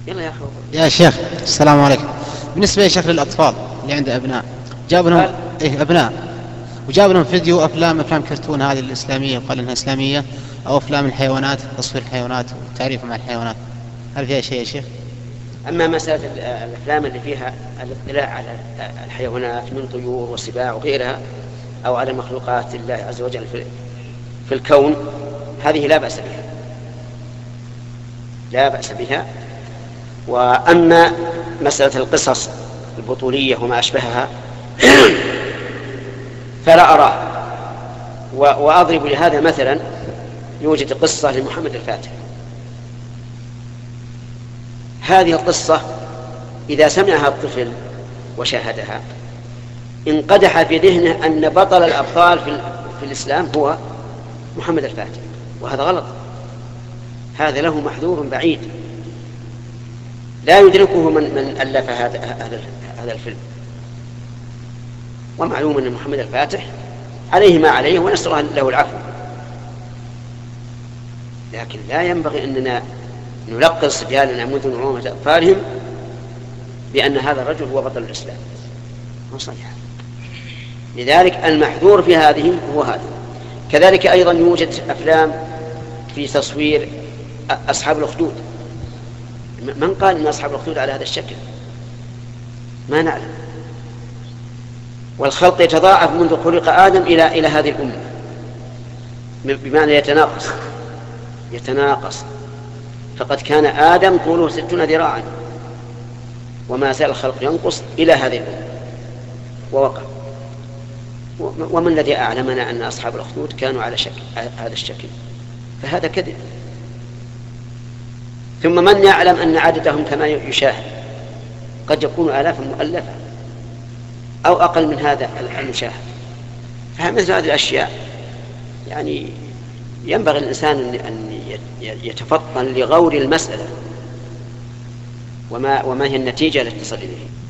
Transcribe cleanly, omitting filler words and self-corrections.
يلا يا أخي. يا شيخ السلام عليكم. بالنسبة يا شيخ للأطفال اللي عنده أبناء جاب لهم أبناء وجاب لهم فيديو أفلام كرتون هذه الإسلامية وقال إنها إسلامية، أو أفلام الحيوانات، تصوير الحيوانات وتعريف مع الحيوانات، هل فيها شيء يا شيخ؟ أما مسألة الأفلام اللي فيها الاطلاع على الحيوانات من طيور وسباع وغيرها، أو على مخلوقات الله عز وجل في الكون، هذه لا بأس بها، لا بأس بها. وأما مسألة القصص البطولية وما أشبهها فلا أرى. وأضرب لهذا مثلا، يوجد قصة لمحمد الفاتح. هذه القصة إذا سمعها الطفل وشاهدها انقدح في ذهنه أن بطل الأبطال في الإسلام هو محمد الفاتح، وهذا غلط. هذا له محذور بعيد لا يدركه من ألف هذا الفيلم. ومعلوم أن محمد الفاتح عليه ما عليه ونسأل الله له العفو، لكن لا ينبغي أننا نلقن صبياننا منذ نعومة أطفالهم بأن هذا الرجل هو بطل الإسلام، هو صحيح. لذلك المحذور في هذه هو هذا. كذلك أيضا يوجد أفلام في تصوير أصحاب الأخدود. من قال أن أصحاب الأخدود على هذا الشكل؟ ما نعلم. والخلق يتضاعف منذ خلق آدم إلى هذه الأمة، بمعنى يتناقص. فقد كان آدم طوله 60 ذراعا، وما زال الخلق ينقص إلى هذه الأمة ووقع. ومن الذي أعلمنا أن أصحاب الأخدود كانوا على هذا الشكل؟ فهذا كذب. ثم من يعلم أن عددهم كما يشاهد قد يكون آلافا مؤلفة أو أقل من هذا المشاهد. فمثل هذه الأشياء يعني ينبغي الإنسان أن يتفطن لغور المسألة وما هي النتيجة التي تصل إليه.